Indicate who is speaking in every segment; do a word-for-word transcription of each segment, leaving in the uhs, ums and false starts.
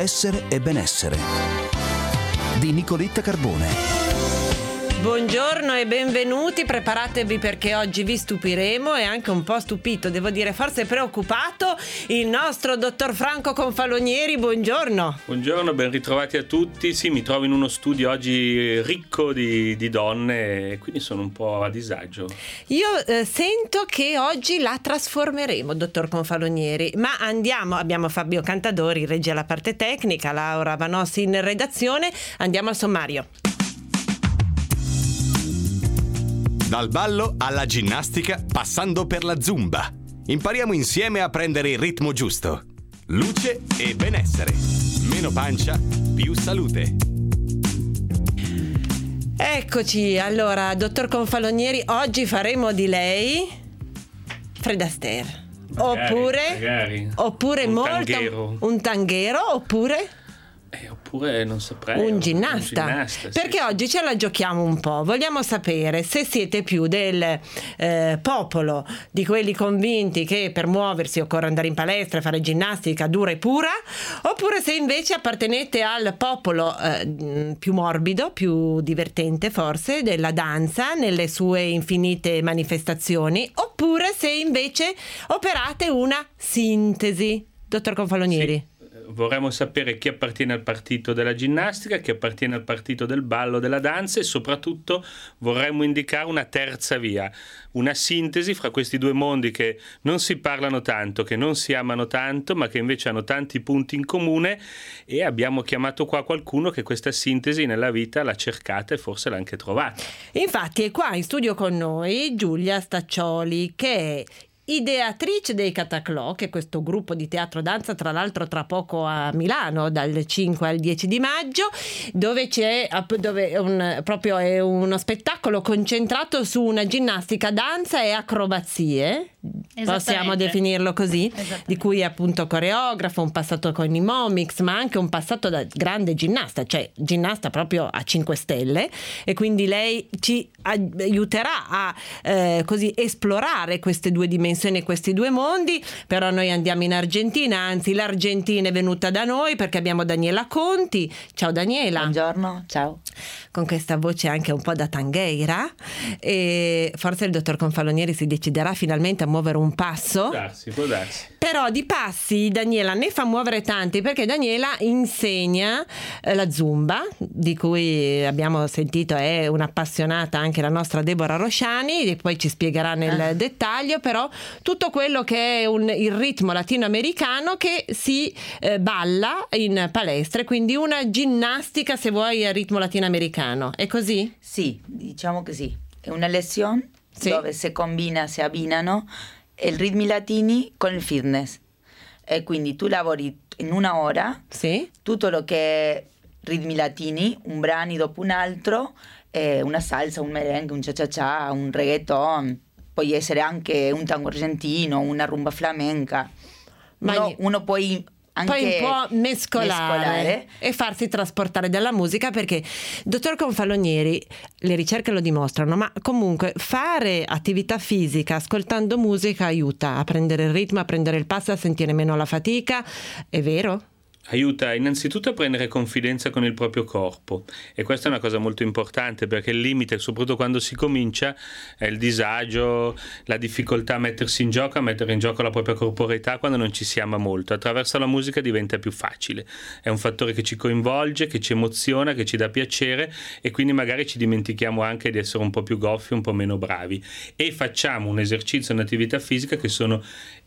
Speaker 1: Essere e benessere di Nicoletta Carbone.
Speaker 2: Buongiorno e benvenuti, preparatevi perché oggi vi stupiremo e anche un po' stupito, devo dire forse preoccupato, il nostro dottor Franco Confalonieri. Buongiorno.
Speaker 3: Buongiorno, ben ritrovati a tutti. Sì, mi trovo in uno studio oggi ricco di, di donne e quindi sono un po' a disagio.
Speaker 2: Io eh, sento che oggi la trasformeremo, dottor Confalonieri, ma andiamo, abbiamo Fabio Cantadori, regia la parte tecnica, Laura Vanossi in redazione, andiamo al sommario.
Speaker 4: Dal ballo alla ginnastica, passando per la zumba. Impariamo insieme a prendere il ritmo giusto. Luce e benessere. Meno pancia, più salute.
Speaker 2: Eccoci, allora, dottor Confalonieri, oggi faremo di lei Fred Astaire.
Speaker 3: Magari,
Speaker 2: oppure
Speaker 3: magari.
Speaker 2: oppure
Speaker 3: Un
Speaker 2: molto
Speaker 3: tanghero.
Speaker 2: un tanghero oppure
Speaker 3: Eh, oppure non saprei.
Speaker 2: un ginnasta,
Speaker 3: un ginnasta
Speaker 2: perché
Speaker 3: sì.
Speaker 2: oggi ce la giochiamo un po'. Vogliamo sapere se siete più del eh, popolo di quelli convinti che per muoversi occorre andare in palestra e fare ginnastica dura e pura, oppure se invece appartenete al popolo eh, più morbido, più divertente forse, della danza nelle sue infinite manifestazioni, oppure se invece operate una sintesi. Dottor Confalonieri.
Speaker 3: Sì. Vorremmo sapere chi appartiene al partito della ginnastica, chi appartiene al partito del ballo, della danza, e soprattutto vorremmo indicare una terza via, una sintesi fra questi due mondi che non si parlano tanto, che non si amano tanto, ma che invece hanno tanti punti in comune, e abbiamo chiamato qua qualcuno che questa sintesi nella vita l'ha cercata e forse l'ha anche trovata.
Speaker 2: Infatti è qua in studio con noi Giulia Staccioli, che è ideatrice dei Cataclò, che è questo gruppo di teatro danza, tra l'altro tra poco a Milano dal cinque al dieci di maggio, dove c'è dove è un, proprio è uno spettacolo concentrato su una ginnastica, danza e acrobazie, possiamo definirlo così, di cui è appunto coreografo, un passato con i Momix, ma anche un passato da grande ginnasta, cioè ginnasta proprio a cinque stelle, e quindi lei ci aiuterà a eh, così esplorare queste due dimensioni, questi due mondi. Però noi andiamo in Argentina, anzi l'Argentina è venuta da noi perché abbiamo Daniela Conti. Ciao Daniela.
Speaker 5: Buongiorno, ciao.
Speaker 2: Con questa voce anche un po' da tangheira, e forse il dottor Confalonieri si deciderà finalmente a muovere un passo.
Speaker 3: Può darsi, può darsi.
Speaker 2: Però di passi Daniela ne fa muovere tanti, perché Daniela insegna eh, la zumba, di cui abbiamo sentito è un'appassionata anche la nostra Deborah Rosciani, e poi ci spiegherà nel ah. dettaglio, però tutto quello che è un, il ritmo latinoamericano che si eh, balla in palestre, quindi una ginnastica, se vuoi, a ritmo latinoamericano. È così?
Speaker 5: Sì, diciamo che sì. È una lezione
Speaker 2: sì.
Speaker 5: dove si combina, si abbinano i ritmi latini con il fitness. E quindi tu lavori in una ora
Speaker 2: sì.
Speaker 5: tutto lo che è ritmi latini, un brani dopo un altro, eh, una salsa, un merengue, un cha-cha-cha, un reggaeton. Può essere anche un tango argentino, una rumba flamenca. Uno, uno poi anche
Speaker 2: poi un po' mescolare,
Speaker 5: mescolare
Speaker 2: e farsi trasportare dalla musica, perché dottor Confalonieri, le ricerche lo dimostrano, ma comunque fare attività fisica ascoltando musica aiuta a prendere il ritmo, a prendere il passo, a sentire meno la fatica, è vero?
Speaker 3: Aiuta innanzitutto a prendere confidenza con il proprio corpo, e questa è una cosa molto importante, perché il limite, soprattutto quando si comincia, è il disagio, la difficoltà a mettersi in gioco, a mettere in gioco la propria corporeità quando non ci si ama molto. Attraverso la musica diventa più facile, è un fattore che ci coinvolge, che ci emoziona, che ci dà piacere, e quindi magari ci dimentichiamo anche di essere un po' più goffi, un po' meno bravi, e facciamo un esercizio, un'attività fisica che sono,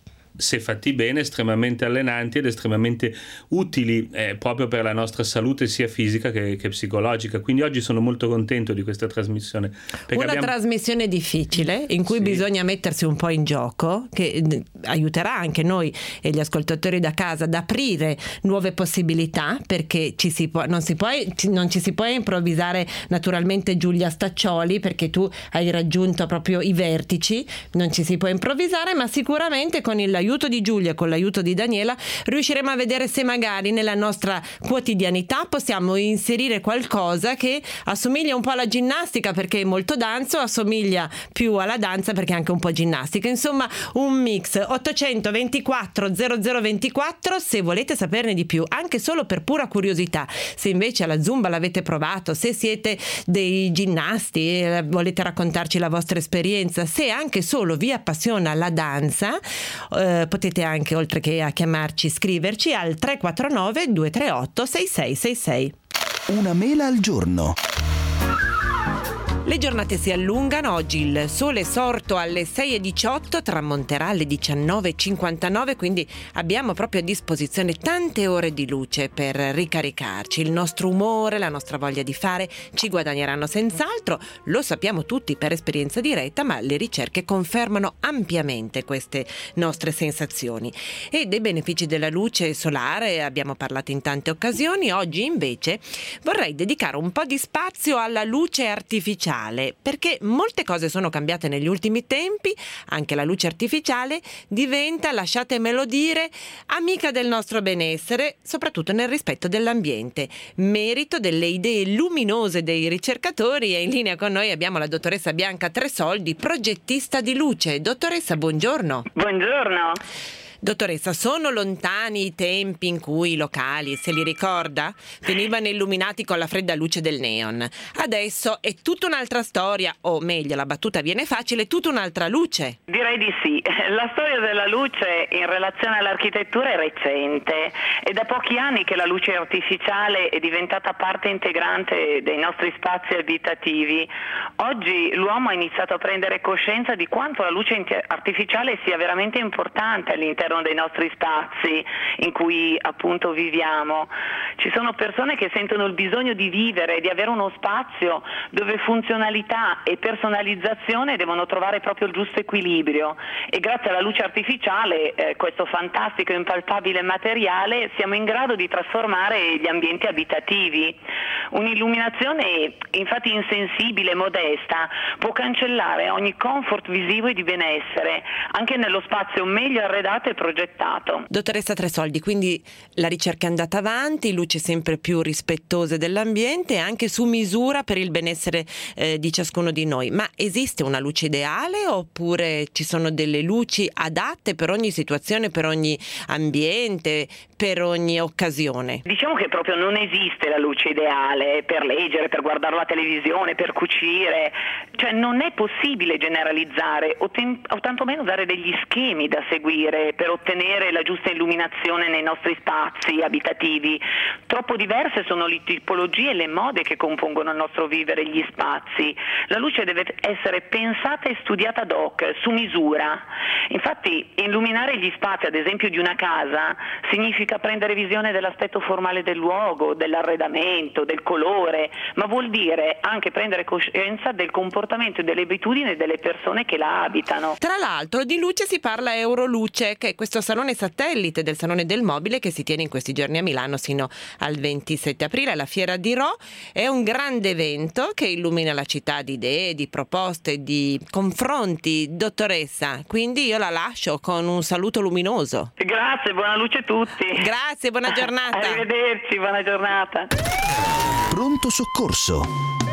Speaker 3: se fatti bene, estremamente allenanti ed estremamente utili eh, proprio per la nostra salute sia fisica che, che psicologica. Quindi oggi sono molto contento di questa trasmissione,
Speaker 2: una
Speaker 3: abbiamo...
Speaker 2: trasmissione difficile in cui
Speaker 3: sì.
Speaker 2: bisogna mettersi un po' in gioco, che aiuterà anche noi e gli ascoltatori da casa ad aprire nuove possibilità, perché ci si può, non, si può, non ci si può improvvisare naturalmente Giulia Staccioli, perché tu hai raggiunto proprio i vertici, non ci si può improvvisare, ma sicuramente con il l'aiuto di Giulia e con l'aiuto di Daniela riusciremo a vedere se magari nella nostra quotidianità possiamo inserire qualcosa che assomiglia un po' alla ginnastica, perché è molto danzo, assomiglia più alla danza perché è anche un po' ginnastica, insomma un mix ottocentoventiquattro zero zero ventiquattro se volete saperne di più, anche solo per pura curiosità. Se invece alla Zumba l'avete provato, se siete dei ginnasti e volete raccontarci la vostra esperienza, se anche solo vi appassiona la danza, eh, potete anche, oltre che a chiamarci, scriverci al tre quattro nove due tre otto sei sei sei sei.
Speaker 1: Una mela al giorno.
Speaker 2: Le giornate si allungano, oggi il sole è sorto alle sei e diciotto, tramonterà alle diciannove e cinquantanove, quindi abbiamo proprio a disposizione tante ore di luce per ricaricarci. Il nostro umore, la nostra voglia di fare ci guadagneranno senz'altro, lo sappiamo tutti per esperienza diretta, ma le ricerche confermano ampiamente queste nostre sensazioni. E dei benefici della luce solare abbiamo parlato in tante occasioni, oggi invece vorrei dedicare un po' di spazio alla luce artificiale, perché molte cose sono cambiate negli ultimi tempi, anche la luce artificiale diventa, lasciatemelo dire, amica del nostro benessere, soprattutto nel rispetto dell'ambiente. Merito delle idee luminose dei ricercatori, e in linea con noi abbiamo la dottoressa Bianca Tresoldi, progettista di luce. Dottoressa, buongiorno.
Speaker 6: Buongiorno.
Speaker 2: Dottoressa, sono lontani i tempi in cui i locali, se li ricorda, venivano illuminati con la fredda luce del neon. Adesso è tutta un'altra storia, o meglio, la battuta viene facile, tutta un'altra luce.
Speaker 6: Direi di sì. La storia della luce in relazione all'architettura è recente. È da pochi anni che la luce artificiale è diventata parte integrante dei nostri spazi abitativi. Oggi l'uomo ha iniziato a prendere coscienza di quanto la luce artificiale sia veramente importante all'interno dei nostri spazi in cui appunto viviamo. Ci sono persone che sentono il bisogno di vivere, di avere uno spazio dove funzionalità e personalizzazione devono trovare proprio il giusto equilibrio, e grazie alla luce artificiale, eh, questo fantastico e impalpabile materiale, siamo in grado di trasformare gli ambienti abitativi. Un'illuminazione infatti insensibile, modesta, può cancellare ogni comfort visivo e di benessere, anche nello spazio meglio arredato e progettato.
Speaker 2: Dottoressa Tresoldi, quindi la ricerca è andata avanti, luci sempre più rispettose dell'ambiente e anche su misura per il benessere eh, di ciascuno di noi. Ma esiste una luce ideale oppure ci sono delle luci adatte per ogni situazione, per ogni ambiente, per ogni occasione?
Speaker 6: Diciamo che proprio non esiste la luce ideale per leggere, per guardare la televisione, per cucire. Cioè non è possibile generalizzare o, ten- o tantomeno dare degli schemi da seguire per ottenere la giusta illuminazione nei nostri spazi abitativi. Troppo diverse sono le tipologie e le mode che compongono il nostro vivere gli spazi. La luce deve essere pensata e studiata ad hoc, su misura. Infatti illuminare gli spazi, ad esempio di una casa, significa prendere visione dell'aspetto formale del luogo, dell'arredamento, del colore, ma vuol dire anche prendere coscienza del comportamento e delle abitudini delle persone che la abitano.
Speaker 2: Tra l'altro di luce si parla a Euroluce, che è questo salone satellite del Salone del Mobile che si tiene in questi giorni a Milano sino al ventisette aprile alla Fiera di Rho. È un grande evento che illumina la città di idee, di proposte, di confronti. Dottoressa, quindi io la lascio con un saluto luminoso.
Speaker 6: Grazie, buona luce a tutti.
Speaker 2: Grazie, buona giornata.
Speaker 6: Arrivederci, buona giornata.
Speaker 1: Pronto soccorso.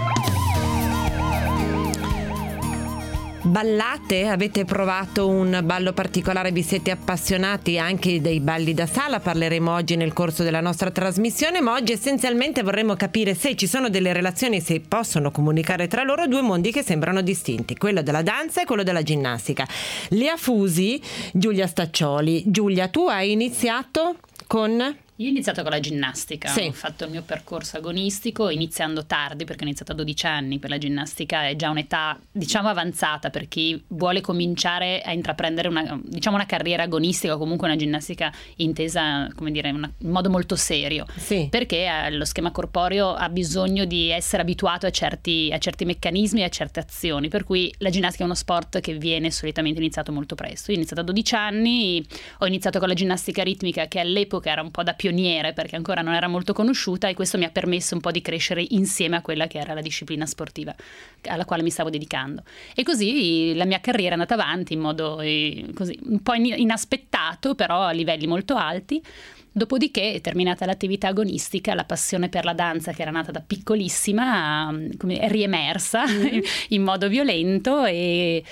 Speaker 2: Ballate? Avete provato un ballo particolare? Vi siete appassionati anche dei balli da sala? Parleremo oggi nel corso della nostra trasmissione, ma oggi essenzialmente vorremmo capire se ci sono delle relazioni, se possono comunicare tra loro due mondi che sembrano distinti, quello della danza e quello della ginnastica. Li ha fusi Giulia Staccioli. Giulia, tu hai iniziato con...
Speaker 7: Io ho iniziato con la ginnastica,
Speaker 2: sì.
Speaker 7: Ho fatto il mio percorso agonistico iniziando tardi perché ho iniziato a dodici anni, per la ginnastica è già un'età diciamo avanzata per chi vuole cominciare a intraprendere una, diciamo una carriera agonistica o comunque una ginnastica intesa come dire una, in modo molto serio,
Speaker 2: sì.
Speaker 7: Perché eh, lo schema corporeo ha bisogno di essere abituato a certi, a certi meccanismi e a certe azioni, per cui la ginnastica è uno sport che viene solitamente iniziato molto presto. Io ho iniziato a dodici anni, ho iniziato con la ginnastica ritmica che all'epoca era un po' da più pioniere perché ancora non era molto conosciuta, e questo mi ha permesso un po' di crescere insieme a quella che era la disciplina sportiva alla quale mi stavo dedicando, e così la mia carriera è andata avanti in modo eh, così un po' inaspettato, però a livelli molto alti. Dopodiché, terminata l'attività agonistica, la passione per la danza, che era nata da piccolissima, come è riemersa mm. in modo violento, e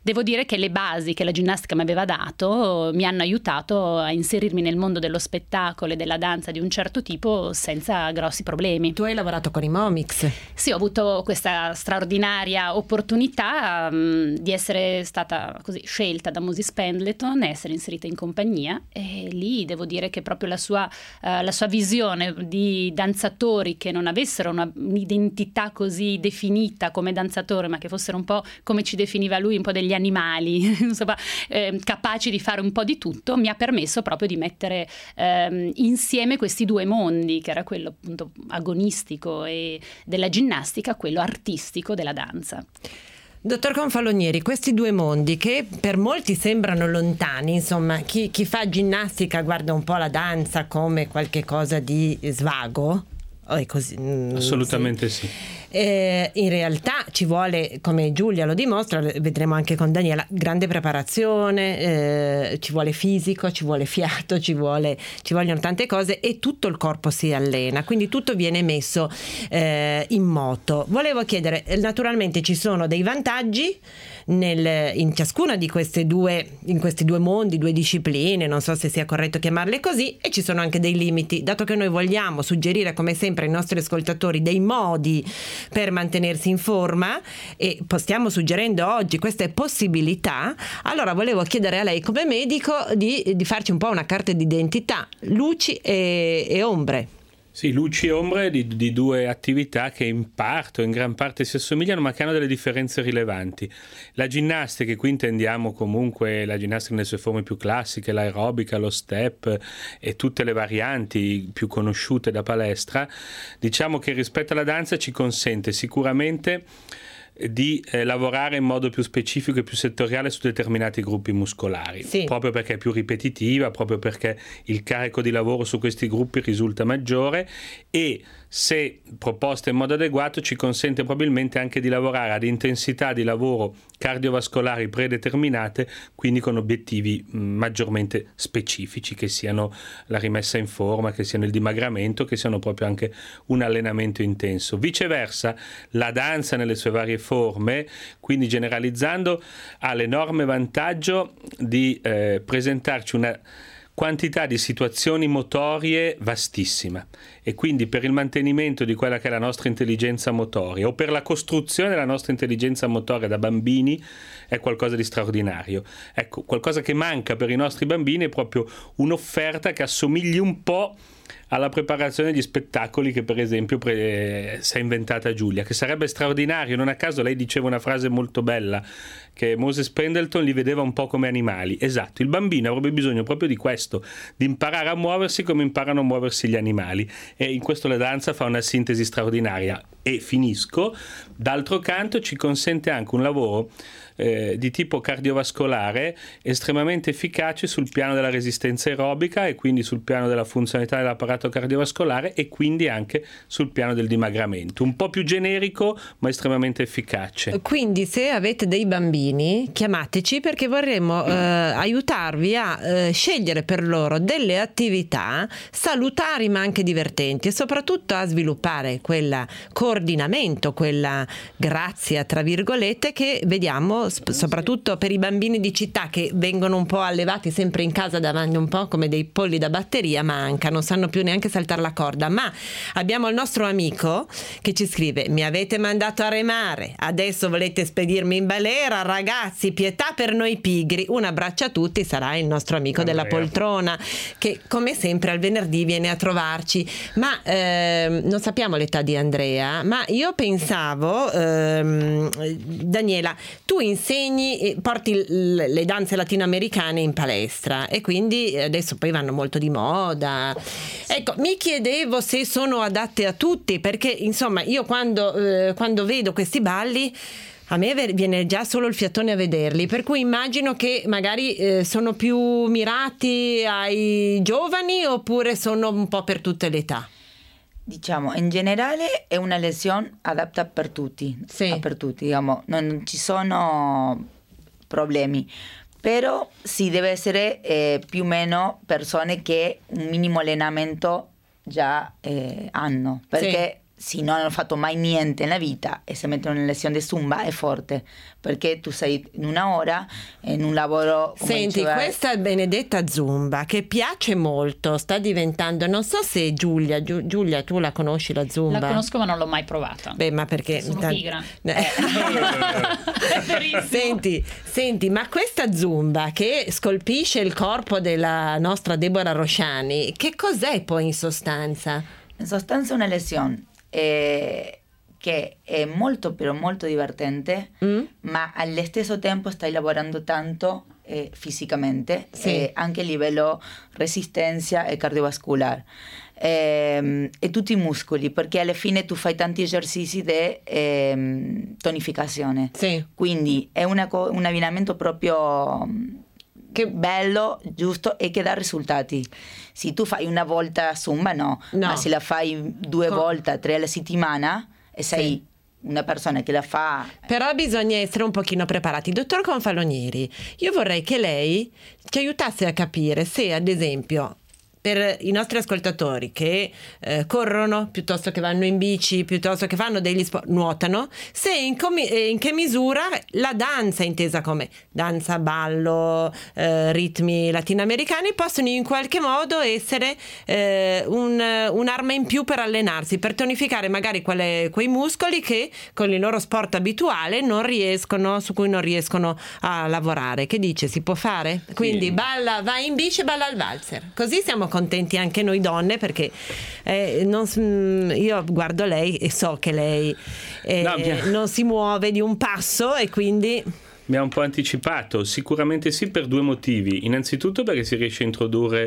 Speaker 7: devo dire che le basi che la ginnastica mi aveva dato mi hanno aiutato a inserirmi nel mondo dello spettacolo e della danza di un certo tipo senza grossi problemi.
Speaker 2: Tu hai lavorato con i Momix.
Speaker 7: Sì, ho avuto questa straordinaria opportunità um, di essere stata così scelta da Moses Pendleton, essere inserita in compagnia, e lì devo dire che proprio la sua, uh, la sua visione di danzatori che non avessero una, un'identità così definita come danzatore, ma che fossero un po' come ci definiva lui, un po' degli animali, insomma, eh, capaci di fare un po' di tutto, mi ha permesso proprio di mettere eh, insieme questi due mondi, che era quello appunto agonistico e della ginnastica, quello artistico della danza.
Speaker 2: Dottor Confalonieri, questi due mondi che per molti sembrano lontani, insomma, chi, chi fa ginnastica guarda un po' la danza come qualche cosa di svago. Oh, è così,
Speaker 3: assolutamente sì,
Speaker 2: sì. Eh, in realtà ci vuole, come Giulia lo dimostra, vedremo anche con Daniela, grande preparazione, eh, ci vuole fisico, ci vuole fiato, ci vuole, ci vogliono tante cose e tutto il corpo si allena, quindi tutto viene messo eh, in moto. Volevo chiedere, naturalmente ci sono dei vantaggi nel, in ciascuna di queste due, in questi due mondi, due discipline, non so se sia corretto chiamarle così, e ci sono anche dei limiti, dato che noi vogliamo suggerire come sempre ai nostri ascoltatori dei modi per mantenersi in forma e stiamo suggerendo oggi queste possibilità. Allora volevo chiedere a lei come medico di, di farci un po' una carta d'identità, luci e, e ombre.
Speaker 3: Sì, luci e ombre di, di due attività che in parte o in gran parte si assomigliano, ma che hanno delle differenze rilevanti. La ginnastica, e qui intendiamo comunque la ginnastica nelle sue forme più classiche, l'aerobica, lo step e tutte le varianti più conosciute da palestra, diciamo che rispetto alla danza ci consente sicuramente di eh, lavorare in modo più specifico e più settoriale su determinati gruppi muscolari, sì. proprio perché è più ripetitiva, proprio perché il carico di lavoro su questi gruppi risulta maggiore e, se proposta in modo adeguato, ci consente probabilmente anche di lavorare ad intensità di lavoro cardiovascolari predeterminate, quindi con obiettivi mh, maggiormente specifici, che siano la rimessa in forma, che siano il dimagramento, che siano proprio anche un allenamento intenso. Viceversa, la danza nelle sue varie forme, quindi generalizzando, ha l'enorme vantaggio di eh, presentarci una quantità di situazioni motorie vastissima, e quindi per il mantenimento di quella che è la nostra intelligenza motoria o per la costruzione della nostra intelligenza motoria da bambini è qualcosa di straordinario. Ecco, qualcosa che manca per i nostri bambini è proprio un'offerta che assomigli un po' alla preparazione degli spettacoli che per esempio pre- si è inventata Giulia, che sarebbe straordinario. Non a caso lei diceva una frase molto bella, che Moses Pendleton li vedeva un po' come animali. Esatto, il bambino avrebbe bisogno proprio di questo, di imparare a muoversi come imparano a muoversi gli animali, e in questo la danza fa una sintesi straordinaria. E finisco, d'altro canto ci consente anche un lavoro eh, di tipo cardiovascolare estremamente efficace sul piano della resistenza aerobica e quindi sul piano della funzionalità dell'apparato cardiovascolare e quindi anche sul piano del dimagramento, un po' più generico ma estremamente efficace.
Speaker 2: Quindi se avete dei bambini chiamateci, perché vorremmo eh, aiutarvi a eh, scegliere per loro delle attività salutari ma anche divertenti, e soprattutto a sviluppare quella coordinamento, quella grazia tra virgolette che vediamo sp- soprattutto per i bambini di città, che vengono un po' allevati sempre in casa davanti, un po' come dei polli da batteria, manca, non sanno più neanche saltare la corda. Ma abbiamo il nostro amico che ci scrive: mi avete mandato a remare, adesso volete spedirmi in balera? Ragazzi, pietà per noi pigri. Un abbraccio a tutti. Sarà il nostro amico Andrea della poltrona, che come sempre al venerdì viene a trovarci. Ma ehm, non sappiamo l'età di Andrea, ma io pensavo, ehm, Daniela, tu insegni, porti le danze latinoamericane in palestra e quindi adesso poi vanno molto di moda. Ecco, mi chiedevo se sono adatte a tutti, perché insomma io quando, eh, quando vedo questi balli a me viene già solo il fiatone a vederli, per cui immagino che magari eh, sono più mirati ai giovani oppure sono un po' per tutte le età.
Speaker 5: Diciamo, in generale è una lezione adatta per tutti,
Speaker 2: sì.
Speaker 5: per tutti, diciamo, non ci sono problemi, però sì deve essere eh, più o meno persone che un minimo allenamento già eh, hanno, perché
Speaker 2: sì.
Speaker 5: se non hanno fatto mai niente nella vita e si mettono in lezione di Zumba è forte, perché tu sei in una ora in un lavoro come
Speaker 2: Senti,
Speaker 5: diceva...
Speaker 2: questa benedetta Zumba che piace molto, sta diventando, non so se Giulia, Giu- Giulia tu la conosci la Zumba?
Speaker 7: La conosco ma non l'ho mai provata.
Speaker 2: Beh, ma perché
Speaker 7: Sono
Speaker 2: tan-
Speaker 7: pigra.
Speaker 2: Eh.
Speaker 7: È verissimo.
Speaker 2: Senti, senti, ma questa Zumba che scolpisce il corpo della nostra Deborah Rosciani, che cos'è poi in sostanza?
Speaker 5: In sostanza è una lezione eh, che è molto però molto divertente,
Speaker 2: Mm?
Speaker 5: ma allo stesso tempo stai lavorando tanto eh, fisicamente,
Speaker 2: Sì.
Speaker 5: eh, anche a livello resistenza e cardiovascolare. Eh, e tutti i muscoli, perché alla fine tu fai tanti esercizi di eh, tonificazione.
Speaker 2: Sì.
Speaker 5: Quindi è una co- un abbinamento proprio che bello, giusto e che dà risultati. Se tu fai una volta Zumba, no,
Speaker 2: No.
Speaker 5: ma se la fai due
Speaker 2: Co-
Speaker 5: volte, tre alla settimana e sei
Speaker 2: Sì.
Speaker 5: una persona che la fa.
Speaker 2: Però bisogna essere un pochino preparati. Dottor Confalonieri, io vorrei che lei ci aiutasse a capire se, ad esempio, per i nostri ascoltatori che eh, corrono, piuttosto che vanno in bici, piuttosto che fanno degli sport, nuotano, se in, comi- eh, in che misura la danza, intesa come danza, ballo, eh, ritmi latinoamericani, possono in qualche modo essere eh, un, un'arma in più per allenarsi, per tonificare magari quelle, quei muscoli che con il loro sport abituale non riescono, su cui non riescono a lavorare. Che dice? Si può fare? Quindi balla, vai in bici e balla al valzer. Così siamo contenti anche noi donne, perché eh, non, io guardo lei e so che lei eh,
Speaker 3: No, mi-
Speaker 2: non si muove di un passo e quindi
Speaker 3: Mi ha un po' anticipato, sicuramente sì, per due motivi. Innanzitutto perché si riesce a introdurre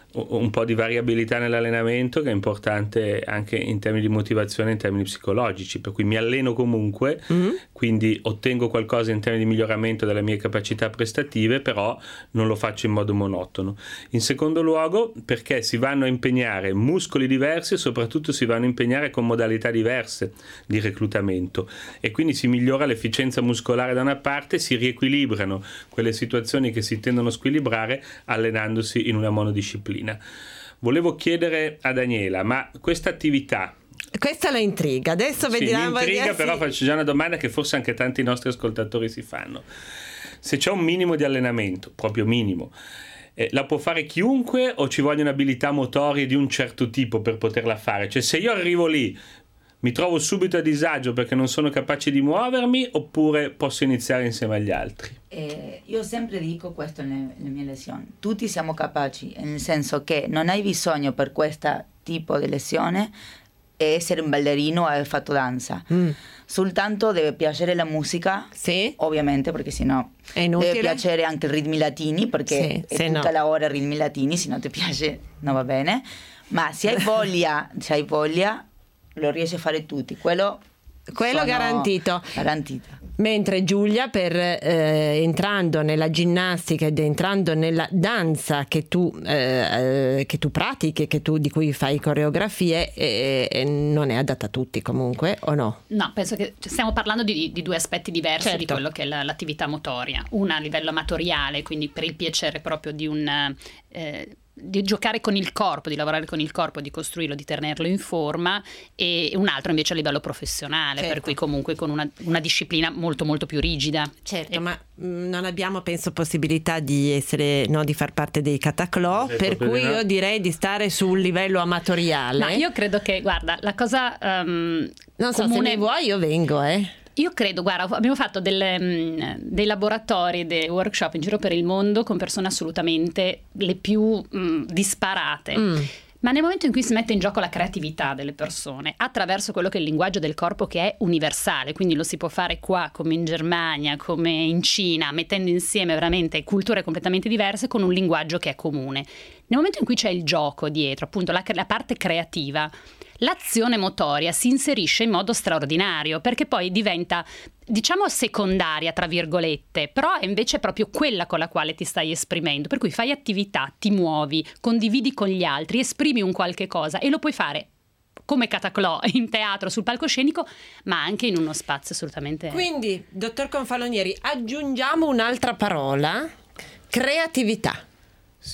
Speaker 3: un po' di variabilità nell'allenamento, che è importante anche in termini di motivazione, in termini psicologici, per cui mi alleno comunque, mm-hmm. quindi ottengo qualcosa in termini di miglioramento delle mie capacità prestative, però non lo faccio in modo monotono. In secondo luogo perché si vanno a impegnare muscoli diversi e soprattutto si vanno a impegnare con modalità diverse di reclutamento, e quindi si migliora l'efficienza muscolare da una parte, si riequilibrano quelle situazioni che si tendono a squilibrare allenandosi in una monodisciplina. Volevo chiedere a Daniela, ma questa attività,
Speaker 2: questa la intriga, adesso
Speaker 3: sì,
Speaker 2: vediamo.
Speaker 3: mi intriga,
Speaker 2: vediamo,
Speaker 3: però
Speaker 2: sì.
Speaker 3: faccio già una domanda che forse anche tanti nostri ascoltatori si fanno. Se c'è un minimo di allenamento, proprio minimo, eh, la può fare chiunque o ci vogliono abilità motorie di un certo tipo per poterla fare? Cioè, se io arrivo lì mi trovo subito a disagio perché non sono capace di muovermi, oppure posso iniziare insieme agli altri?
Speaker 5: Eh, io sempre dico questo nelle, nelle mie lezioni: tutti siamo capaci, nel senso che non hai bisogno per questo tipo di lezione essere un ballerino o aver fatto danza. Mm. Soltanto deve piacere la musica,
Speaker 2: sì.
Speaker 5: ovviamente, perché sennò
Speaker 2: è inutile.
Speaker 5: Deve piacere anche i ritmi latini, perché
Speaker 2: sì,
Speaker 5: è tutta
Speaker 2: no.
Speaker 5: la ora ritmi latini, se non ti piace non va bene. Ma se hai voglia, se hai voglia lo riesce a fare tutti, quello,
Speaker 2: quello garantito.
Speaker 5: garantito.
Speaker 2: Mentre Giulia, per eh, entrando nella ginnastica ed entrando nella danza che tu, eh, che tu pratichi, che tu, di cui fai coreografie, eh, eh, non è adatta a tutti comunque, o no?
Speaker 7: No, penso che stiamo parlando di, di due aspetti diversi, certo, di quello che è la, l'attività motoria. Una a livello amatoriale, quindi per il piacere proprio di un... Eh, di giocare con il corpo, di lavorare con il corpo, di costruirlo, di tenerlo in forma, e un altro invece a livello professionale, certo, per cui comunque con una, una disciplina molto molto più rigida.
Speaker 2: Certo,
Speaker 7: e...
Speaker 2: ma mh, non abbiamo, penso, possibilità di essere, no, di far parte dei cataclò, per cui io direi di stare sul livello amatoriale.
Speaker 7: Ma io credo che, guarda, la cosa um,
Speaker 2: non so,
Speaker 7: comune...
Speaker 2: se ne vuoi io vengo, eh
Speaker 7: Io credo, guarda, abbiamo fatto delle, mh, dei laboratori, dei workshop in giro per il mondo con persone assolutamente le più mh, disparate. Mm. Ma nel momento in cui si mette in gioco la creatività delle persone attraverso quello che è il linguaggio del corpo, che è universale, quindi lo si può fare qua come in Germania, come in Cina, mettendo insieme veramente culture completamente diverse con un linguaggio che è comune. Nel momento in cui c'è il gioco dietro, appunto la, la parte creativa, l'azione motoria si inserisce in modo straordinario, perché poi diventa, diciamo, secondaria tra virgolette, però è invece proprio quella con la quale ti stai esprimendo, per cui fai attività, ti muovi, condividi con gli altri, esprimi un qualche cosa, e lo puoi fare come cataclò in teatro, sul palcoscenico, ma anche in uno spazio assolutamente...
Speaker 2: Quindi, dottor Confalonieri, aggiungiamo un'altra parola: creatività.
Speaker 3: Sì,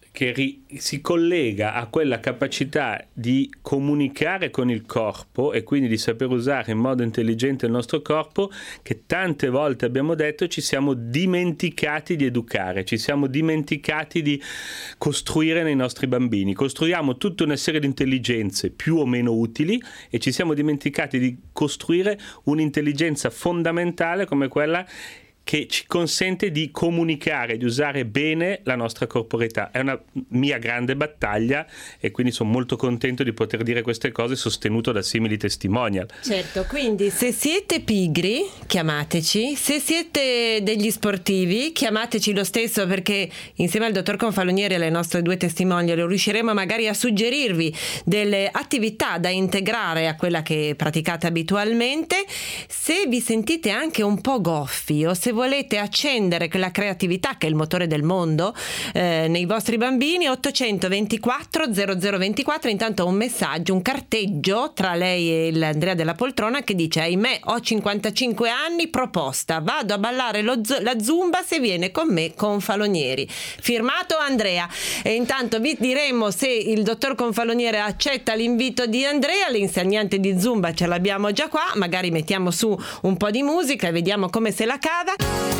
Speaker 3: che ri- si collega a quella capacità di comunicare con il corpo e quindi di saper usare in modo intelligente il nostro corpo, che tante volte abbiamo detto ci siamo dimenticati di educare, ci siamo dimenticati di costruire nei nostri bambini. Costruiamo tutta una serie di intelligenze più o meno utili e ci siamo dimenticati di costruire un'intelligenza fondamentale come quella che ci consente di comunicare, di usare bene la nostra corporeità. È una mia grande battaglia e quindi sono molto contento di poter dire queste cose sostenuto da simili testimonial.
Speaker 2: Certo, quindi se siete pigri chiamateci, se siete degli sportivi chiamateci lo stesso, perché insieme al dottor Confalonieri e alle nostre due testimonial riusciremo magari a suggerirvi delle attività da integrare a quella che praticate abitualmente. Se vi sentite anche un po' goffi o se volete accendere quella creatività che è il motore del mondo eh, nei vostri bambini, ottocentoventiquattro zero zero ventiquattro. Intanto un messaggio, un carteggio tra lei e l'Andrea della Poltrona che dice: ahimè, ho cinquantacinque anni, proposta, vado a ballare lo, la zumba se viene con me Confalonieri. Firmato Andrea. E intanto vi diremo se il dottor Confalonieri accetta l'invito di Andrea. L'insegnante di zumba ce l'abbiamo già qua, magari mettiamo su un po' di musica e vediamo come se la cava.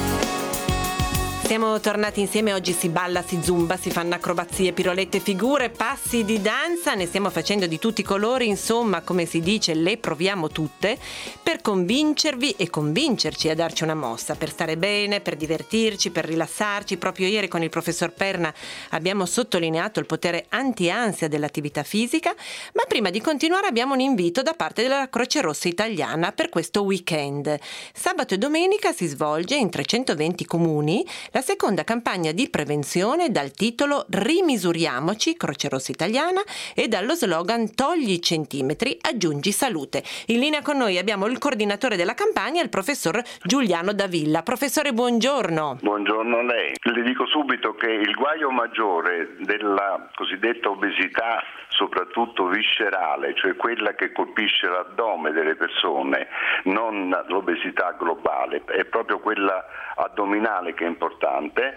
Speaker 2: Siamo tornati insieme, oggi si balla, si zumba, si fanno acrobazie, pirolette, figure, passi di danza, ne stiamo facendo di tutti i colori, insomma, come si dice, le proviamo tutte per convincervi e convincerci a darci una mossa, per stare bene, per divertirci, per rilassarci. Proprio ieri con il professor Perna abbiamo sottolineato il potere anti-ansia dell'attività fisica, ma prima di continuare abbiamo un invito da parte della Croce Rossa Italiana per questo weekend. Sabato e domenica si svolge in trecentoventi comuni la La seconda campagna di prevenzione dal titolo Rimisuriamoci, Croce Rossa Italiana, e dallo slogan Togli i centimetri, aggiungi salute. In linea con noi abbiamo il coordinatore della campagna, il professor Giuliano Davilla. Professore, buongiorno.
Speaker 8: Buongiorno a lei. Le dico subito che il guaio maggiore della cosiddetta obesità, soprattutto viscerale, cioè quella che colpisce l'addome delle persone, non l'obesità globale, è proprio quella addominale che è importante,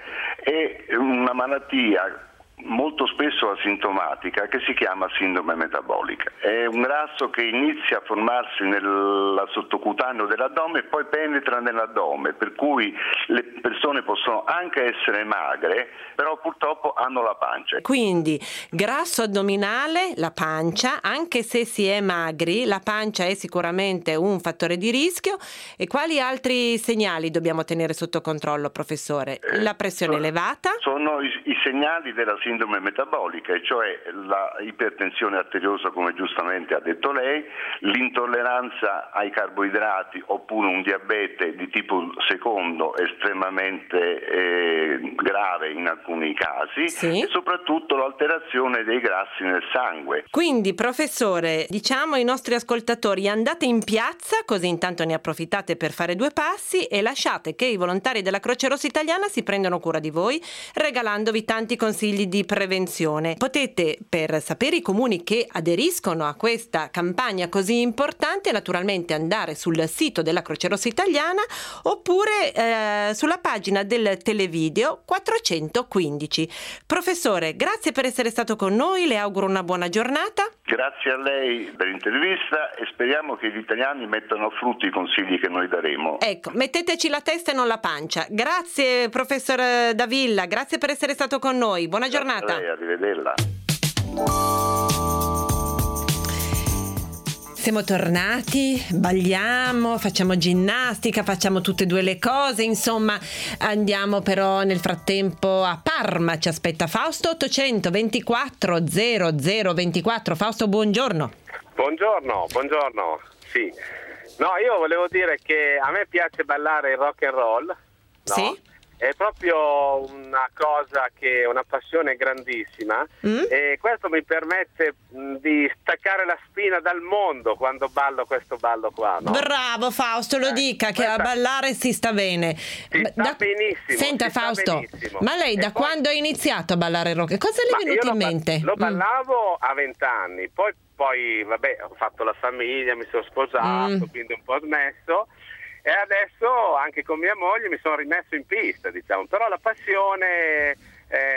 Speaker 8: è una malattia molto spesso asintomatica che si chiama sindrome metabolica. È un grasso che inizia a formarsi nel sottocutaneo dell'addome e poi penetra nell'addome, per cui le persone possono anche essere magre, però purtroppo hanno la pancia.
Speaker 2: Quindi grasso addominale, la pancia, anche se si è magri, la pancia è sicuramente un fattore di rischio. E quali altri segnali dobbiamo tenere sotto controllo, professore? La pressione
Speaker 8: eh,
Speaker 2: elevata?
Speaker 8: Sono i, i segnali della sindrome metabolica, e cioè la ipertensione arteriosa, come giustamente ha detto lei, l'intolleranza ai carboidrati oppure un diabete di tipo secondo estremamente eh, grave in alcuni casi, sì. E soprattutto l'alterazione dei grassi nel sangue.
Speaker 2: Quindi, professore, diciamo ai nostri ascoltatori: andate in piazza, così intanto ne approfittate per fare due passi e lasciate che i volontari della Croce Rossa Italiana si prendano cura di voi, regalandovi tanti consigli di prevenzione. Potete, per sapere i comuni che aderiscono a questa campagna così importante, naturalmente andare sul sito della Croce Rossa Italiana oppure eh, sulla pagina del televideo quattrocentoquindici. Professore, grazie per essere stato con noi, le auguro una buona giornata.
Speaker 8: Grazie a lei per l'intervista e speriamo che gli italiani mettano a frutto i consigli che noi daremo.
Speaker 2: Ecco, metteteci la testa e non la pancia. Grazie professor Davilla, grazie per essere stato con noi. Buona
Speaker 8: Grazie
Speaker 2: giornata.
Speaker 8: A lei, arrivederla.
Speaker 2: Siamo tornati, balliamo, facciamo ginnastica, facciamo tutte e due le cose, insomma andiamo però nel frattempo a Parma, ci aspetta Fausto. Ottocentoventiquattro zero zero ventiquattro. Fausto, buongiorno.
Speaker 9: Buongiorno, buongiorno, sì. No, io volevo dire che a me piace ballare il rock and roll, no?
Speaker 2: Sì.
Speaker 9: È proprio una cosa che è una passione grandissima, mm. e questo mi permette mh, di staccare la spina dal mondo quando ballo questo ballo qua, no?
Speaker 2: Bravo Fausto, lo eh, dica che questa... a ballare si sta bene.
Speaker 9: Si sta
Speaker 2: da...
Speaker 9: benissimo.
Speaker 2: Senta
Speaker 9: si
Speaker 2: Fausto,
Speaker 9: sta benissimo.
Speaker 2: Ma lei e da poi... quando ha iniziato a ballare rock? Cosa le è venuto in
Speaker 9: lo
Speaker 2: mente?
Speaker 9: Ba- lo ballavo mm. a vent'anni, poi, poi vabbè ho fatto la famiglia, mi sono sposato, mm. quindi un po' smesso. E adesso anche con mia moglie mi sono rimesso in pista, diciamo, però la passione eh,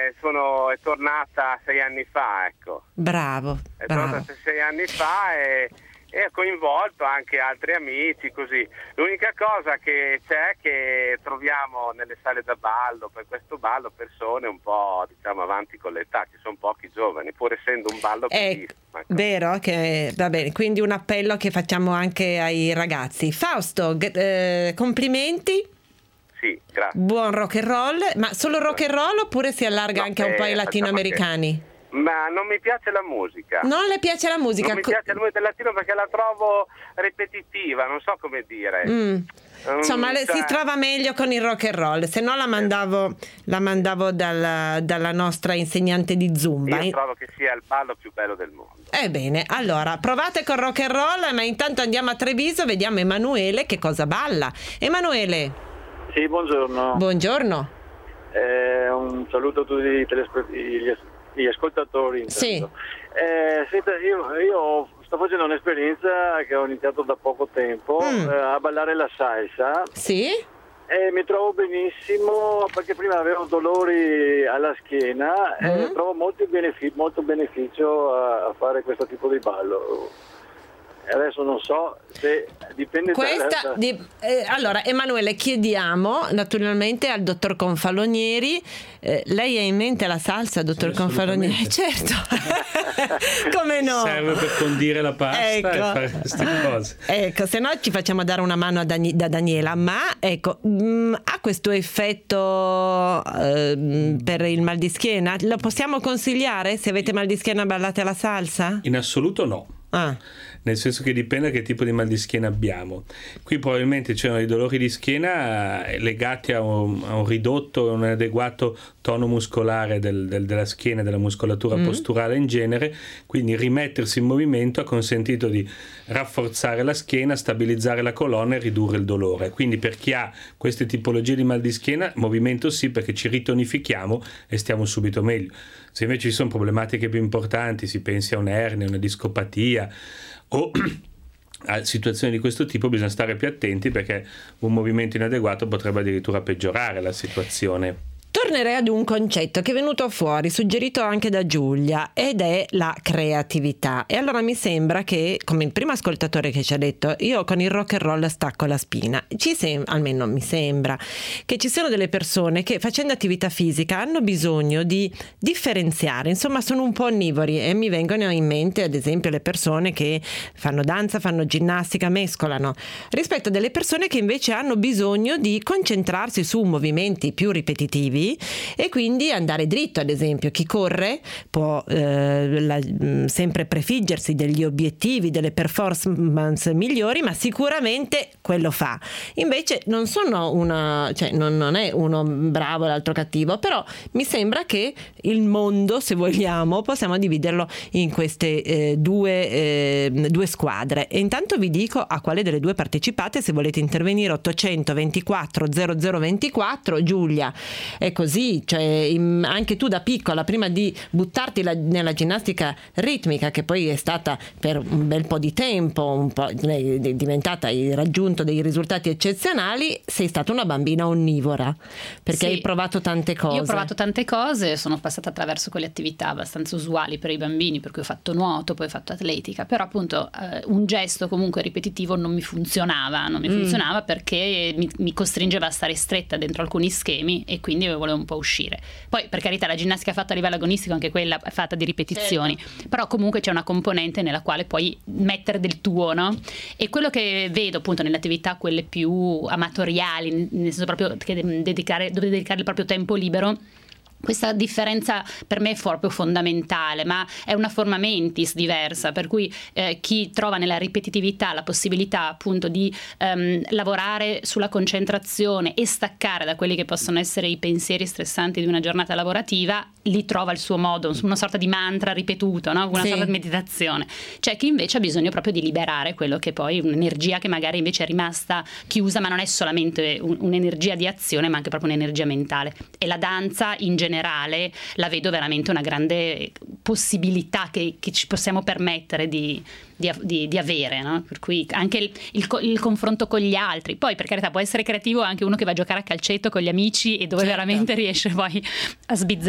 Speaker 9: eh, sono, è tornata sei anni fa, ecco.
Speaker 2: Bravo,
Speaker 9: È
Speaker 2: bravo.
Speaker 9: tornata sei anni fa e, e ha coinvolto anche altri amici, così. L'unica cosa che c'è è che troviamo nelle sale da ballo, per questo ballo, persone un po', diciamo, avanti con l'età, ci sono pochi giovani, pur essendo un ballo
Speaker 2: È
Speaker 9: bellissimo. Ecco.
Speaker 2: vero che va bene, quindi un appello che facciamo anche ai ragazzi. Fausto, g- eh, complimenti.
Speaker 9: Sì, grazie.
Speaker 2: Buon rock and roll, ma solo rock and roll oppure si allarga
Speaker 9: No,
Speaker 2: anche un po' ai
Speaker 9: eh,
Speaker 2: latinoamericani?
Speaker 9: Ma non mi piace la musica.
Speaker 2: Non le piace la musica?
Speaker 9: Non mi piace la musica del latino perché la trovo ripetitiva, non so come dire.
Speaker 2: Mm.
Speaker 9: Um,
Speaker 2: Insomma, le-
Speaker 9: cioè-
Speaker 2: si trova meglio con il rock and roll, se no la mandavo, la mandavo dalla, dalla nostra insegnante di Zumba.
Speaker 9: Io trovo che sia il ballo più bello del mondo.
Speaker 2: Ebbene, allora provate con rock and roll, ma intanto andiamo a Treviso, vediamo Emanuele che cosa balla. Emanuele,
Speaker 10: Sì, buongiorno.
Speaker 2: buongiorno.
Speaker 10: Eh, un saluto a tutti i telespe- gli, as- gli ascoltatori.
Speaker 2: Sì.
Speaker 10: intanto. Eh, senta, io, io sto facendo un'esperienza che ho iniziato da poco tempo
Speaker 2: Mm.
Speaker 10: eh, a ballare la salsa.
Speaker 2: Sì?
Speaker 10: E mi trovo benissimo perché prima avevo dolori alla schiena
Speaker 2: Mm.
Speaker 10: e trovo molto, benefi- molto beneficio a, a fare questo tipo di ballo. E adesso non so se dipende
Speaker 2: Questa
Speaker 10: da, da...
Speaker 2: di- eh, allora Emanuele, chiediamo naturalmente al dottor Confalonieri, eh, lei ha in mente la salsa, dottor
Speaker 3: Sì,
Speaker 2: Confalonieri?
Speaker 3: assolutamente.
Speaker 2: Certo. Come no?
Speaker 3: Serve per condire la pasta
Speaker 2: Ecco.
Speaker 3: e fare queste cose.
Speaker 2: Ecco, se no ci facciamo dare una mano a Dani- da Daniela, ma ecco, mh, ha questo effetto eh, per il mal di schiena? Lo possiamo consigliare? Se avete mal di schiena ballate la salsa?
Speaker 3: In assoluto no.
Speaker 2: Ah.
Speaker 3: Nel senso che dipende da che tipo di mal di schiena abbiamo. Qui probabilmente c'erano dei dolori di schiena eh, legati a un, a un ridotto, un adeguato tono muscolare del, del, della schiena, della muscolatura
Speaker 2: Mm.
Speaker 3: posturale in genere, quindi rimettersi in movimento ha consentito di rafforzare la schiena, stabilizzare la colonna e ridurre il dolore. Quindi per chi ha queste tipologie di mal di schiena, movimento sì, perché ci ritonifichiamo e stiamo subito meglio. Se invece ci sono problematiche più importanti, si pensi a un'ernia, una discopatia o a situazioni di questo tipo, bisogna stare più attenti perché un movimento inadeguato potrebbe addirittura peggiorare la situazione.
Speaker 2: Tornerei ad un concetto che è venuto fuori, suggerito anche da Giulia, ed è la creatività. E allora mi sembra che, come il primo ascoltatore che ci ha detto, io con il rock and roll stacco la spina. Ci sem- almeno mi sembra che ci siano delle persone che facendo attività fisica hanno bisogno di differenziare, insomma sono un po' onnivori e mi vengono in mente ad esempio le persone che fanno danza, fanno ginnastica, mescolano, rispetto a delle persone che invece hanno bisogno di concentrarsi su movimenti più ripetitivi e quindi andare dritto. Ad esempio chi corre può eh, la, mh, sempre prefiggersi degli obiettivi, delle performance migliori, ma sicuramente quello fa. Invece non sono una, cioè non, non è uno bravo e l'altro cattivo, però mi sembra che il mondo, se vogliamo, possiamo dividerlo in queste eh, due, eh, due squadre. E intanto vi dico a quale delle due partecipate se volete intervenire. Ottocento ventiquattro zero zero ventiquattro. Giulia, è così, cioè in- anche tu da piccola, prima di buttarti la- nella ginnastica ritmica, che poi è stata per un bel po' di tempo un po' è diventata, hai raggiunto dei risultati eccezionali, sei stata una bambina onnivora perché
Speaker 7: Sì.
Speaker 2: hai provato tante cose.
Speaker 7: Io ho provato tante cose, sono passata attraverso quelle attività abbastanza usuali per i bambini, per cui ho fatto nuoto, poi ho fatto atletica, però appunto eh, un gesto comunque ripetitivo non mi funzionava, non mi
Speaker 2: Mm.
Speaker 7: funzionava perché mi, mi costringeva a stare stretta dentro alcuni schemi e quindi volevo un po' uscire. Poi per carità la ginnastica fatta a livello agonistico anche quella è fatta di ripetizioni,
Speaker 2: Certo.
Speaker 7: però comunque c'è una componente nella quale puoi mettere del tuo, no? E quello che vedo appunto nelle attività quelle più amatoriali, nel senso proprio che dedicare, dove dedicare il proprio tempo libero, questa differenza per me è proprio fondamentale, ma è una forma mentis diversa, per cui eh, chi trova nella ripetitività la possibilità appunto di ehm, lavorare sulla concentrazione e staccare da quelli che possono essere i pensieri stressanti di una giornata lavorativa, lì trova il suo modo, una sorta di mantra ripetuto, no? Una
Speaker 2: Sì.
Speaker 7: sorta di meditazione. C'è chi invece ha bisogno proprio di liberare quello che poi è un'energia che magari invece è rimasta chiusa, ma non è solamente un- un'energia di azione, ma anche proprio un'energia mentale. E la danza in generale la vedo veramente una grande possibilità che, che ci possiamo permettere di, di, di, di avere, no? Per cui anche il, il, co- il confronto con gli altri. Poi per carità può essere creativo anche uno che va a giocare a calcetto con gli amici e dove
Speaker 2: Certo.
Speaker 7: veramente riesce poi a sbizzarrirsi.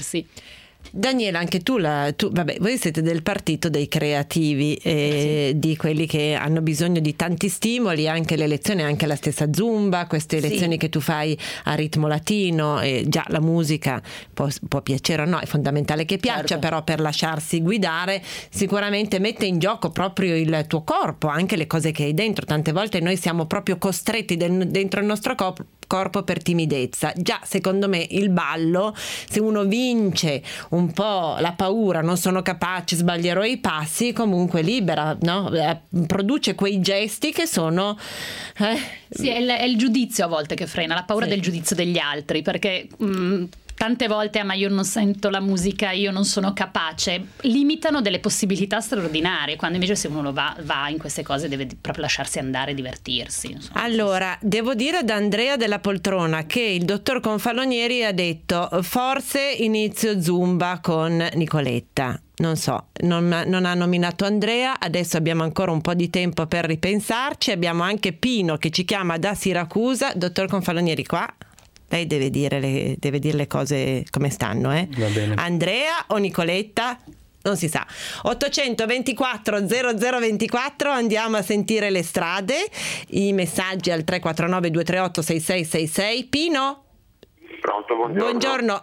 Speaker 7: sì.
Speaker 2: Daniela, anche tu, la, tu, vabbè, voi siete del partito dei creativi, eh, sì. di quelli che hanno bisogno di tanti stimoli, anche le lezioni, anche la stessa Zumba, queste lezioni sì. che tu fai a ritmo latino, e già la musica può, può piacere o no, è fondamentale che piaccia, certo. però per lasciarsi guidare sicuramente mette in gioco proprio il tuo corpo, anche le cose che hai dentro. Tante volte noi siamo proprio costretti del, dentro il nostro corpo corpo per timidezza. Già, secondo me il ballo, se uno vince un po' la paura, non sono capace, sbaglierò i passi, comunque libera, no? Produce quei gesti che sono eh.
Speaker 7: sì, è il, è il giudizio a volte che frena, la paura sì. del giudizio degli altri, perché mh, tante volte ah, ma io non sento la musica, io non sono capace, limitano delle possibilità straordinarie, quando invece se uno lo va, va in queste cose deve proprio lasciarsi andare e divertirsi. Insomma.
Speaker 2: Allora, devo dire ad Andrea della Poltrona che il dottor Confalonieri ha detto forse inizio Zumba con Nicoletta. Non so, non, non ha nominato Andrea, adesso abbiamo ancora un po' di tempo per ripensarci, abbiamo anche Pino che ci chiama da Siracusa. Dottor Confalonieri, qua lei deve dire le, deve dire le cose come stanno, eh?
Speaker 3: Va bene.
Speaker 2: Andrea o Nicoletta? Non si sa. ottocentoventiquattro zero zero ventiquattro, andiamo a sentire le strade, i messaggi al tre quattro nove due tre otto sei sei sei sei. Pino?
Speaker 11: Pronto, buongiorno.
Speaker 2: Buongiorno.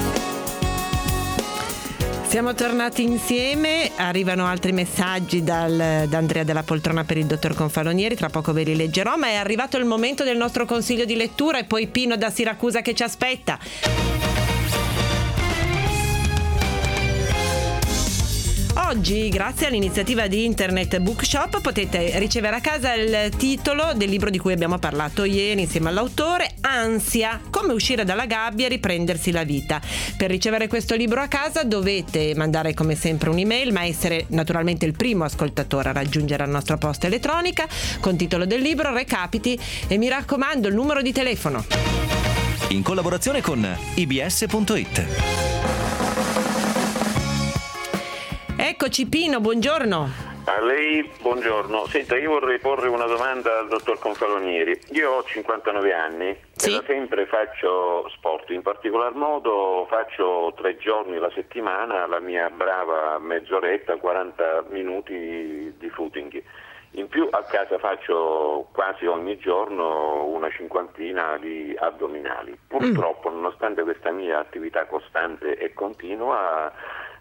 Speaker 2: Siamo tornati insieme, arrivano altri messaggi dal, da Andrea della Poltrona per il dottor Confalonieri, tra poco ve li leggerò, ma è arrivato il momento del nostro consiglio di lettura e poi Pino da Siracusa che ci aspetta. Oggi, grazie all'iniziativa di Internet Bookshop, potete ricevere a casa il titolo del libro di cui abbiamo parlato ieri insieme all'autore, Ansia, come uscire dalla gabbia e riprendersi la vita. Per ricevere questo libro a casa dovete mandare come sempre un'email, ma essere naturalmente il primo ascoltatore a raggiungere la nostra posta elettronica con titolo del libro, recapiti e mi raccomando il numero di telefono.
Speaker 1: In collaborazione con i b s punto i t.
Speaker 2: Eccoci Pino, buongiorno.
Speaker 11: A lei buongiorno. Senta, io vorrei porre una domanda al dottor Confalonieri. Io ho cinquantanove anni sì. e da sempre faccio sport, in particolar modo faccio tre giorni la settimana la mia brava mezz'oretta, quaranta minuti di footing. In più a casa faccio quasi ogni giorno una cinquantina di addominali. Purtroppo, mm. nonostante questa mia attività costante e continua,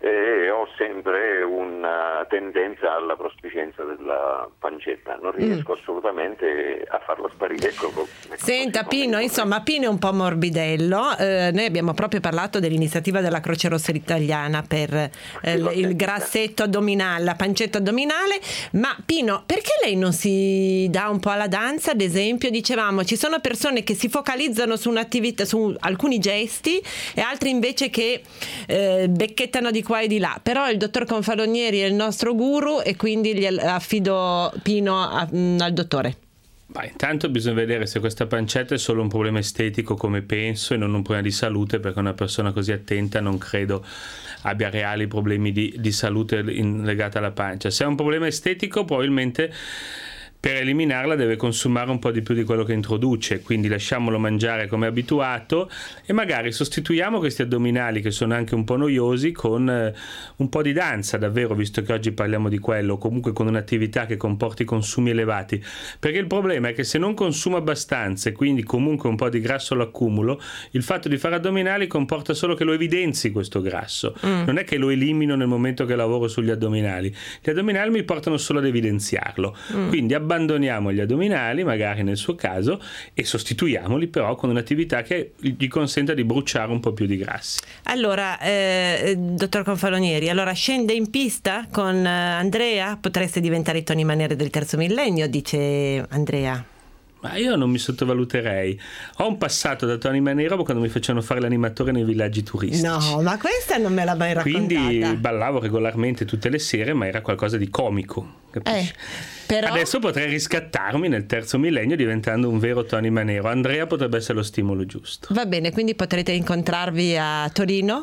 Speaker 11: e ho sempre una tendenza alla prospicienza della pancetta, non riesco mm. assolutamente a farlo sparire. Ecco,
Speaker 2: Senta Pino, insomma Pino è un po' morbidello, eh, noi abbiamo proprio parlato dell'iniziativa della Croce Rossa Italiana per eh, il, il grassetto addominale, la pancetta addominale, ma Pino, perché lei non si dà un po' alla danza? Ad esempio, dicevamo, ci sono persone che si focalizzano su un'attività, su alcuni gesti e altri invece che eh, becchettano di qua e di là, però il dottor Confalonieri è il nostro guru e quindi gli affido Pino a, mh, al dottore.
Speaker 3: Ma intanto bisogna vedere se questa pancetta è solo un problema estetico come penso e non un problema di salute, perché una persona così attenta non credo abbia reali problemi di, di salute in, legata alla pancia. Se è un problema estetico probabilmente per eliminarla deve consumare un po' di più di quello che introduce, quindi lasciamolo mangiare come abituato e magari sostituiamo questi addominali che sono anche un po' noiosi con eh, un po' di danza, davvero, visto che oggi parliamo di quello, o comunque con un'attività che comporti consumi elevati, perché il problema è che se non consumo abbastanza e quindi comunque un po' di grasso lo accumulo, il fatto di fare addominali comporta solo che lo evidenzi questo grasso, mm. non è che lo elimino nel momento che lavoro sugli addominali, gli addominali mi portano solo ad evidenziarlo, mm. quindi abbandoniamo gli addominali magari nel suo caso e sostituiamoli però con un'attività che gli consenta di bruciare un po' più di grassi.
Speaker 2: Allora eh, dottor Confalonieri, allora scende in pista con Andrea, potreste diventare i Tony Manero del terzo millennio, dice Andrea.
Speaker 3: Ma io non mi sottovaluterei. Ho un passato da Tony Manero quando mi facevano fare l'animatore nei villaggi turistici.
Speaker 2: No, ma questa non me l'ha mai raccontata.
Speaker 3: Quindi ballavo regolarmente tutte le sere, ma era qualcosa di comico, capisci?
Speaker 2: Eh, però...
Speaker 3: Adesso potrei riscattarmi nel terzo millennio diventando un vero Tony Manero. Andrea potrebbe essere lo stimolo giusto.
Speaker 2: Va bene, quindi potrete incontrarvi a Torino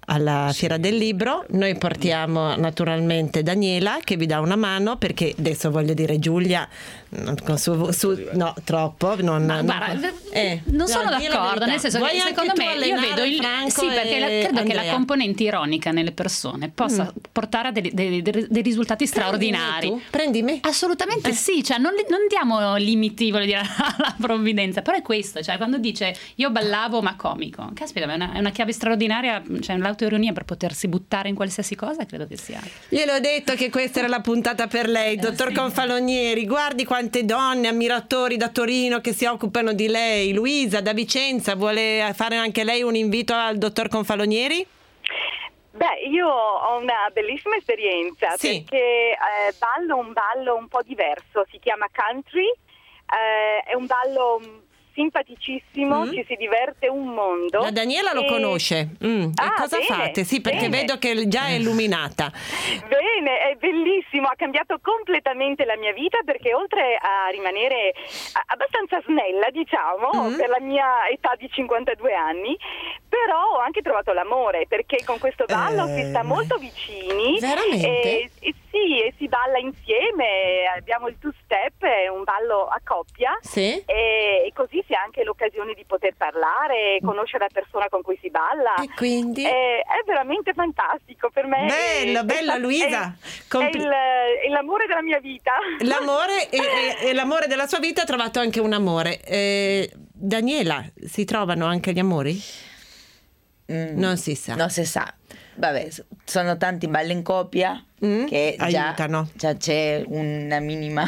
Speaker 2: alla Fiera del Libro. Noi portiamo naturalmente Daniela che vi dà una mano, perché adesso voglio dire Giulia su, su, no troppo non,
Speaker 7: Ma,
Speaker 2: non,
Speaker 7: guarda,
Speaker 2: eh,
Speaker 7: non sono
Speaker 2: no,
Speaker 7: d'accordo, nel senso
Speaker 2: Vuoi
Speaker 7: che secondo me io vedo il sì, perché la, credo che la componente ironica nelle persone possa mm. portare a dei, dei, dei risultati straordinari.
Speaker 2: Tu? Prendi me?
Speaker 7: Assolutamente eh. sì, cioè non, non diamo limiti, voglio dire, alla provvidenza, però è questo, cioè quando dice io ballavo ma comico, caspita, è una, è una chiave straordinaria, cioè l'autoironia per potersi buttare in qualsiasi cosa, credo che sia.
Speaker 2: Gliel'ho detto che questa era la puntata per lei, dottor eh, sì. Confalonieri, guardi quante donne, ammiratori da Torino che si occupano di lei. Luisa da Vicenza, vuole fare anche lei un invito al dottor Confalonieri?
Speaker 12: Beh, io ho una bellissima esperienza,
Speaker 2: sì.
Speaker 12: perché eh, ballo un ballo un po' diverso, si chiama country, eh, è un ballo simpaticissimo, mm. ci si diverte un mondo.
Speaker 2: La Daniela lo
Speaker 12: e...
Speaker 2: conosce. Mm.
Speaker 12: Ah,
Speaker 2: e cosa
Speaker 12: bene,
Speaker 2: fate? Sì, perché
Speaker 12: bene.
Speaker 2: vedo che già è illuminata.
Speaker 12: Bene, è bellissimo, ha cambiato completamente la mia vita, perché oltre a rimanere abbastanza snella, diciamo, mm. per la mia età di cinquantadue anni, però ho anche trovato l'amore, perché con questo ballo eh... si sta molto vicini.
Speaker 2: Veramente?
Speaker 12: E, e sì, e si balla insieme, abbiamo il two step, è un ballo a coppia,
Speaker 2: sì.
Speaker 12: e, e così si ha anche l'occasione di poter parlare, conoscere la persona con cui si balla.
Speaker 2: E quindi?
Speaker 12: È, è veramente fantastico per me.
Speaker 2: Bello,
Speaker 12: è,
Speaker 2: bello
Speaker 12: è,
Speaker 2: Luisa.
Speaker 12: È,
Speaker 2: Compl-
Speaker 12: è, il, è l'amore della mia vita.
Speaker 2: L'amore e, e, e l'amore della sua vita ha trovato anche un amore. Eh, Daniela, si trovano anche gli amori?
Speaker 5: Mm,
Speaker 2: non si sa.
Speaker 5: Non si sa. Vabbè, sono tanti balli in coppia
Speaker 2: mm,
Speaker 5: che già,
Speaker 2: aiutano.
Speaker 5: Già c'è una minima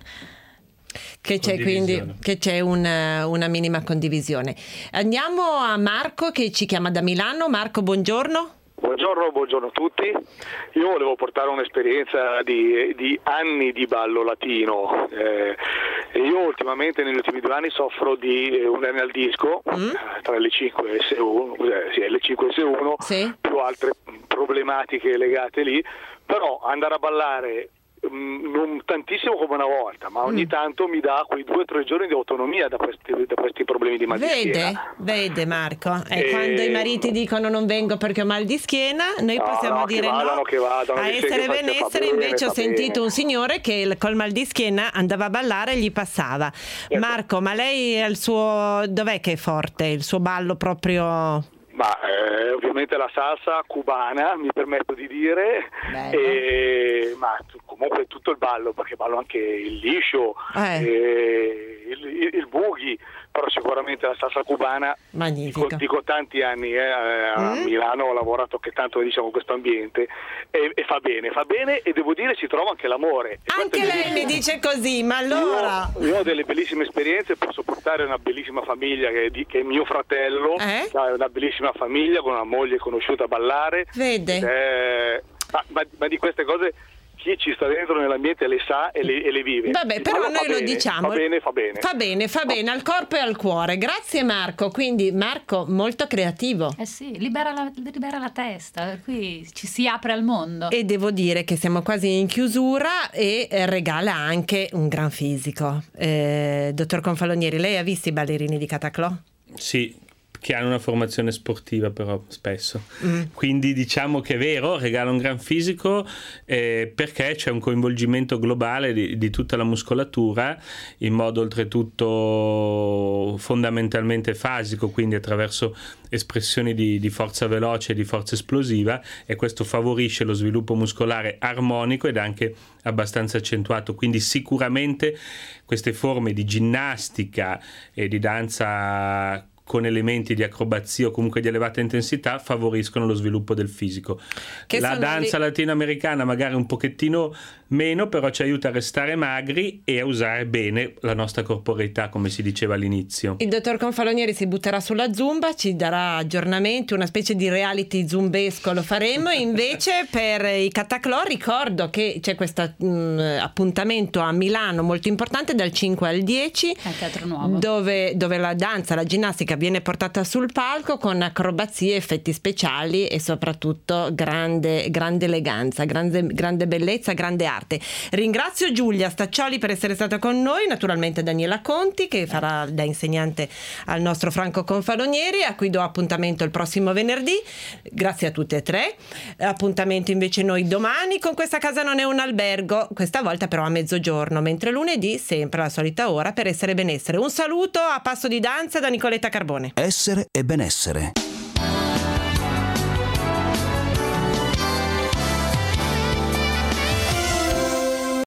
Speaker 2: che c'è quindi che c'è una, una minima condivisione. Andiamo a Marco che ci chiama da Milano. Marco, buongiorno.
Speaker 13: Buongiorno, buongiorno a tutti. Io volevo portare un'esperienza di, di anni di ballo latino. Eh, e io ultimamente, negli ultimi due anni, soffro di eh, un ernia al disco mm. tra L cinque e S uno, eh, sì, L cinque e S uno,
Speaker 2: sì.
Speaker 13: più altre problematiche legate lì, però andare a ballare non tantissimo come una volta, ma ogni mm. tanto mi dà quei due o tre giorni di autonomia da questi, da questi problemi di mal di
Speaker 2: vede,
Speaker 13: schiena.
Speaker 2: Vede Marco, e
Speaker 13: e...
Speaker 2: quando i mariti dicono non vengo perché ho mal di schiena, noi
Speaker 13: no,
Speaker 2: possiamo
Speaker 13: no,
Speaker 2: dire
Speaker 13: che vadano,
Speaker 2: no
Speaker 13: che vadano,
Speaker 2: a essere benessere.
Speaker 13: Bene,
Speaker 2: invece ho sentito
Speaker 13: bene.
Speaker 2: un signore che col mal di schiena andava a ballare e gli passava. Ecco. Marco, ma lei è il suo, dov'è che è forte? Il suo ballo proprio...
Speaker 13: Ma eh, ovviamente la salsa cubana, mi permetto di dire, e, ma t- comunque tutto il ballo, perché ballo anche il liscio,
Speaker 2: eh.
Speaker 13: e il, il, il boogie, però sicuramente la salsa cubana.
Speaker 2: Magnifica.
Speaker 13: Dico, dico tanti anni eh, a mm. Milano, ho lavorato che tanto diciamo in questo ambiente e, e fa bene, fa bene e devo dire si trova anche l'amore. E
Speaker 2: anche lei mi dice così, ma allora...
Speaker 13: Io, io ho delle bellissime esperienze, posso portare una bellissima famiglia che è, di, che è mio fratello,
Speaker 2: eh?
Speaker 13: che ha una bellissima famiglia con una moglie conosciuta a ballare.
Speaker 2: Vede?
Speaker 13: Eh, ma, ma, ma di queste cose chi ci sta dentro nell'ambiente le sa e le, e le vive.
Speaker 2: Vabbè, però
Speaker 13: allora
Speaker 2: noi lo
Speaker 13: bene,
Speaker 2: diciamo.
Speaker 13: Fa bene, fa bene.
Speaker 2: Fa bene, fa bene al corpo e al cuore. Grazie Marco. Quindi Marco molto creativo.
Speaker 7: Eh sì, libera la, libera la testa, qui ci si apre al mondo.
Speaker 2: E devo dire che siamo quasi in chiusura e regala anche un gran fisico. Eh, dottor Confalonieri, lei ha visto i ballerini di Cataclò?
Speaker 3: Sì, che hanno una formazione sportiva però spesso,
Speaker 2: mm.
Speaker 3: quindi diciamo che è vero, regala un gran fisico eh, perché c'è un coinvolgimento globale di, di tutta la muscolatura in modo oltretutto fondamentalmente fasico, quindi attraverso espressioni di, di forza veloce e di forza esplosiva, e questo favorisce lo sviluppo muscolare armonico ed anche abbastanza accentuato, quindi sicuramente queste forme di ginnastica e di danza con elementi di acrobazia o comunque di elevata intensità favoriscono lo sviluppo del fisico.
Speaker 2: Che
Speaker 3: la danza
Speaker 2: li...
Speaker 3: latinoamericana magari un pochettino meno, però ci aiuta a restare magri e a usare bene la nostra corporeità, come si diceva all'inizio.
Speaker 2: Il dottor Confalonieri si butterà sulla zumba, ci darà aggiornamenti, una specie di reality zumbesco lo faremo. Invece per i Cataclò ricordo che c'è questo appuntamento a Milano molto importante dal cinque al dieci,
Speaker 7: al Teatro Nuovo,
Speaker 2: dove, dove la danza, la ginnastica viene portata sul palco con acrobazie, effetti speciali e soprattutto grande, grande eleganza, grande, grande bellezza, grande arte. Ringrazio Giulia Staccioli per essere stata con noi, naturalmente Daniela Conti che farà da insegnante al nostro Franco Confalonieri, a cui do appuntamento il prossimo venerdì. Grazie a tutte e tre. Appuntamento invece noi domani con Questa casa non è un albergo, questa volta però a mezzogiorno, mentre lunedì sempre alla solita ora per Essere e Benessere. Un saluto a passo di danza da Nicoletta Carbone.
Speaker 1: Essere e benessere.